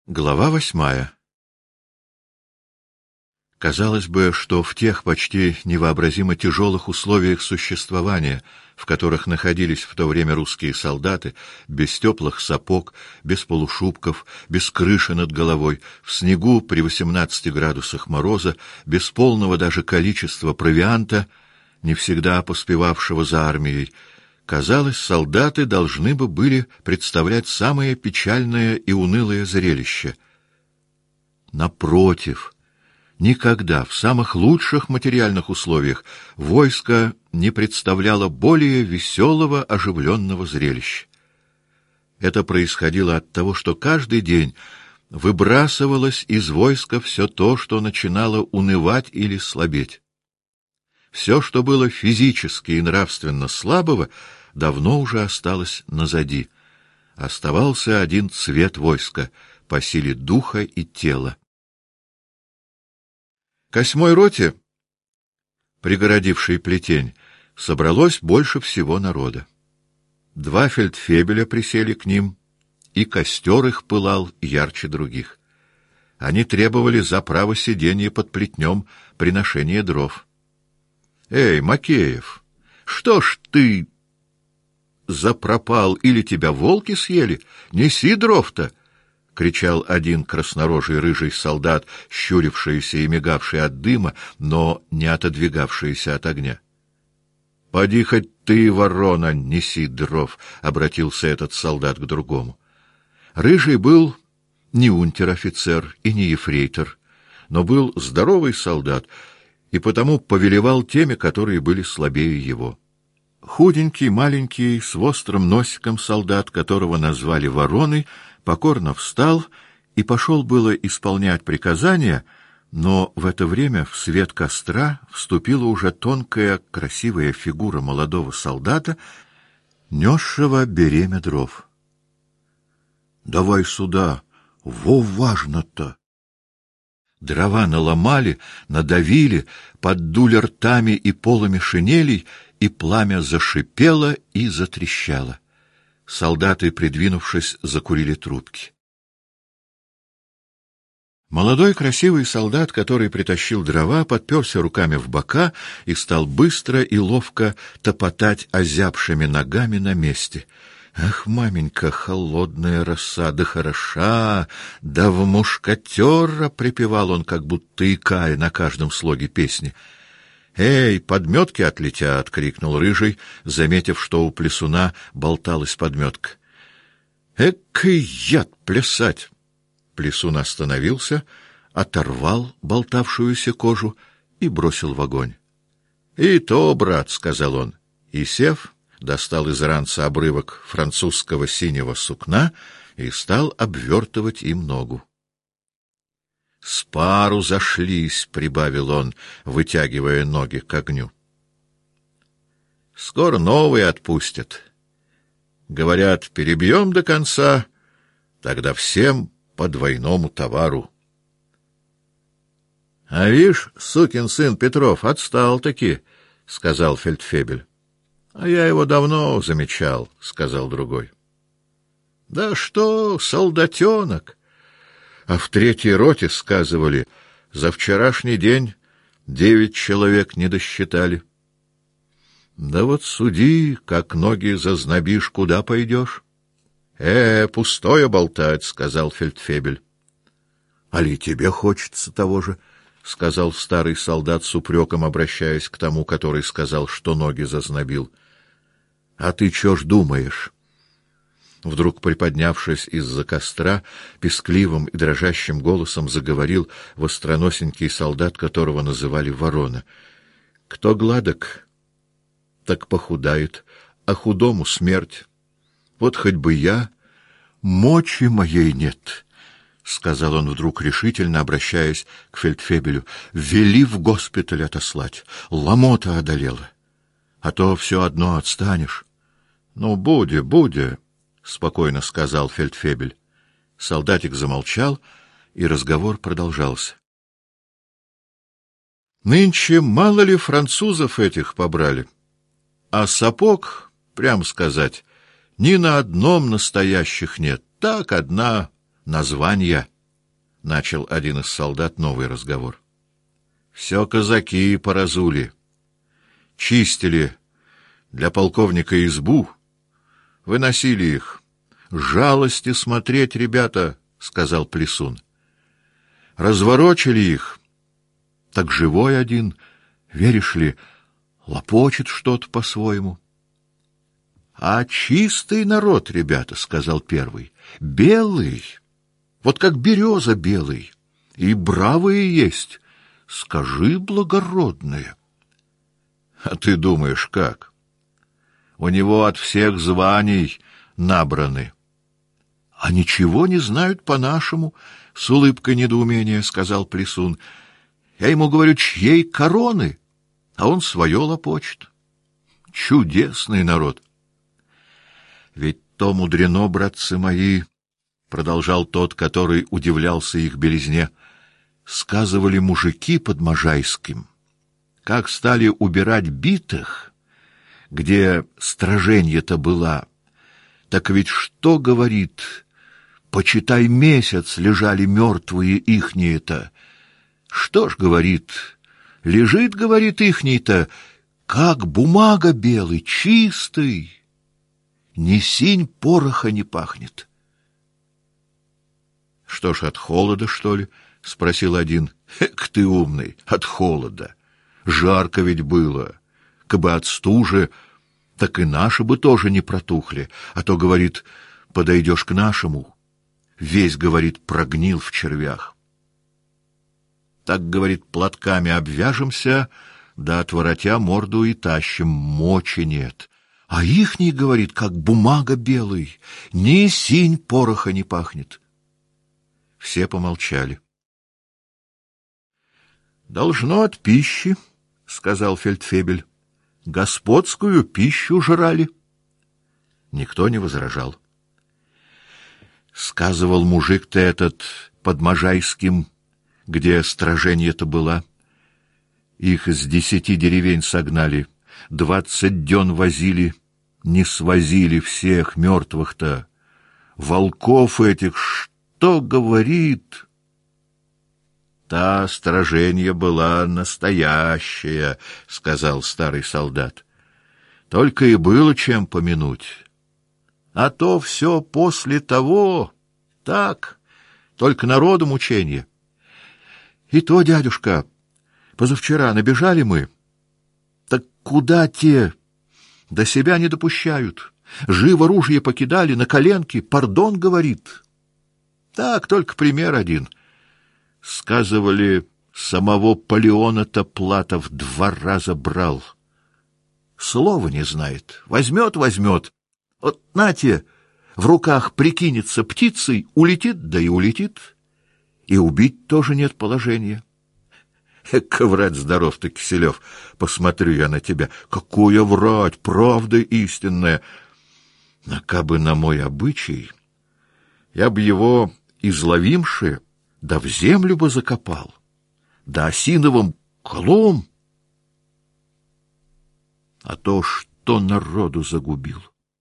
Глава 8. Казалось бы, что в тех почти невообразимо тяжелых условиях существования, в которых находились в то время русские солдаты, без теплых сапог, без полушубков, без крыши над головой, в снегу при 18 градусах мороза, без полного даже количества провианта, не всегда поспевавшего за армией, казалось, солдаты должны бы были представлять самое печальное и унылое зрелище. Напротив, никогда в самых лучших материальных условиях войско не представляло более веселого, оживленного зрелища. Это происходило от того, что каждый день выбрасывалось из войска все то, что начинало унывать или слабеть. Все, что было физически и нравственно слабого, давно уже осталось назади. Оставался один цвет войска по силе духа и тела. К 8-й роте, пригородившей Плетень, собралось больше всего народа. 2 фельдфебеля присели к ним, и костер их пылал ярче других. Они требовали за право сидения под плетнем приношения дров. «Эй, Макеев, что ж ты запропал, или тебя волки съели? Неси дров-то!» — кричал один краснорожий рыжий солдат, щурившийся и мигавший от дыма, но не отодвигавшийся от огня. — Поди хоть ты, ворона, неси дров! — обратился этот солдат к другому. Рыжий был не унтер-офицер и не ефрейтор, но был здоровый солдат, и потому повелевал теми, которые были слабее его. Худенький, маленький, с острым носиком солдат, которого назвали Вороной, покорно встал и пошел было исполнять приказания, но в это время в свет костра вступила уже тонкая, красивая фигура молодого солдата, несшего беремя дров. — Давай сюда, во важно-то! Дрова наломали, надавили, поддули ртами и полами шинелей, и пламя зашипело и затрещало. Солдаты, придвинувшись, закурили трубки. Молодой красивый солдат, который притащил дрова, подперся руками в бока и стал быстро и ловко топотать озябшими ногами на месте. «Ах, маменька, холодная роса, да хороша, да в мушкатера!» — припевал он, как будто икая на каждом слоге песни. «Эй, подметки отлетят!» — крикнул рыжий, заметив, что у плясуна болталась подметка. «Экий яд плясать!» Плясун остановился, оторвал болтавшуюся кожу и бросил в огонь. «И то, брат!» — сказал он, и, сев, достал из ранца обрывок французского синего сукна и стал обвертывать им ногу. — С пару зашлись, — прибавил он, вытягивая ноги к огню. — Скоро новые отпустят. Говорят, перебьем до конца, тогда всем по двойному товару. — А вишь, сукин сын Петров отстал-таки, — сказал фельдфебель. — А я его давно замечал, — сказал другой. — Да что, солдатенок! А в 3-й роте, сказывали, за вчерашний день 9 человек не досчитали. — Да вот суди, как ноги зазнобишь, куда пойдешь? — пустое болтать, — сказал фельдфебель. — Али тебе хочется того же? — сказал старый солдат с упреком, обращаясь к тому, который сказал, что ноги зазнобил. — А ты чё ж думаешь? Вдруг, приподнявшись из-за костра, пескливым и дрожащим голосом заговорил востроносенький солдат, которого называли Ворона. — Кто гладок, так похудает, а худому смерть. Вот хоть бы я, мочи моей нет, — сказал он вдруг решительно, обращаясь к фельдфебелю, — вели в госпиталь отослать, ломота одолела, а то все одно отстанешь. — Ну, буде, — спокойно сказал фельдфебель. Солдатик замолчал, и разговор продолжался. — Нынче мало ли французов этих побрали, а сапог, прямо сказать, ни на одном настоящих нет, так одна названия. начал один из солдат новый разговор. Все казаки поразули. Чистили для полковника избу, выносили их. Жалости смотреть, ребята, — сказал Плесун. Разворочили их. Так живой один, веришь ли, лопочет что-то по-своему. — А чистый народ, ребята, — сказал первый, — белый, вот как береза белый, и бравые есть, скажи, благородные. — А ты думаешь, как? У него от всех званий набраны. — А ничего не знают по-нашему, — с улыбкой недоумения сказал Плесун. — Я ему говорю, чьей короны, а он свое лопочет. Чудесный народ. — Ведь то мудрено, братцы мои, — продолжал тот, который удивлялся их белизне, — сказывали мужики под Можайским, как стали убирать битых, где страженье-то была, так ведь что, говорит, почитай, месяц лежали мертвые ихние-то. Что ж, говорит, лежит, говорит, ихний-то, как бумага белый, чистый, ни синь пороха не пахнет. — Что ж, от холода, что ли? — спросил один. — Эк ты умный, от холода. Жарко ведь было. Кабы от стужи, так и наши бы тоже не протухли. А то, говорит, подойдешь к нашему, весь, говорит, прогнил в червях. Так, говорит, платками обвяжемся, да отворотя морду и тащим, мочи нет. А ихний, говорит, как бумага белый, ни синь пороха не пахнет. Все помолчали. — Должно от пищи, — сказал фельдфебель. — Господскую пищу жрали. Никто не возражал. Сказывал мужик-то этот под Можайским, где страженье-то была. Их с 10 деревень согнали, 20 дён возили, не свозили всех мертвых-то. Волков этих, что говорит... Та страженья была настоящая, — сказал старый солдат. Только и было чем помянуть. А то все после того, так, только народу мученье. И то, дядюшка, позавчера набежали мы. Так куда те? До себя не допущают. Живо ружье покидали, на коленки, пардон, говорит. Так, только пример один. Сказывали, самого Полеона-то Платов 2 раза брал. Слова не знает. Возьмет. Вот, нате, в руках прикинется птицей, улетит, да и улетит. И убить тоже нет положения. Эка врать здоров ты, Киселев, посмотрю я на тебя. Какое врать, правда истинная. А кабы на мой обычай, я б его изловимши, да в землю бы закопал, да осиновым колом. А то что народу загубил.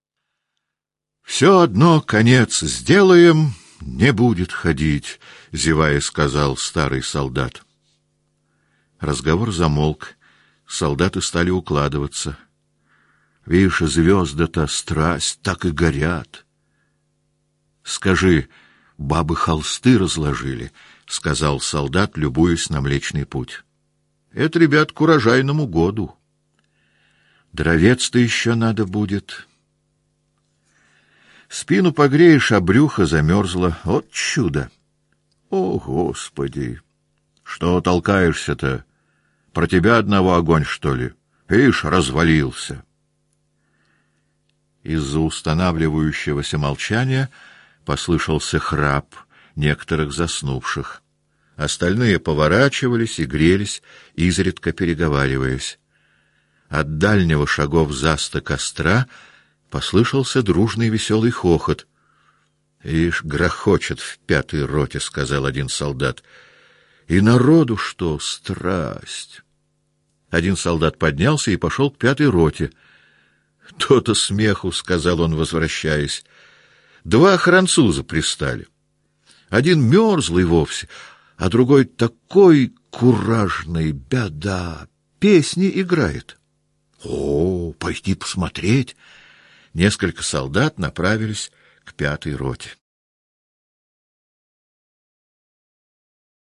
Все одно конец сделаем, не будет ходить, зевая, сказал старый солдат. Разговор замолк, солдаты стали укладываться. Видишь, звезды-то, страсть, так и горят. Скажи, бабы холсты разложили, — сказал солдат, любуясь на Млечный Путь. — Это, ребят, к урожайному году. Дровец-то еще надо будет. Спину погреешь, а брюхо замерзло. Вот чудо! О, Господи! Что толкаешься-то? Про тебя одного огонь, что ли? Ишь, развалился! Из-за устанавливающегося молчания послышался храп некоторых заснувших. Остальные поворачивались и грелись, изредка переговариваясь. От дальнего шагов заста костра послышался дружный веселый хохот. — Ишь, грохочет в 5-й роте, — сказал один солдат. — И народу что, страсть! Один солдат поднялся и пошел к 5-й роте. — То-то смеху, — сказал он, возвращаясь. 2 француза пристали. Один мерзлый вовсе, а другой такой куражный, беда, песни играет. О, пойти посмотреть. Несколько солдат направились к 5-й роте.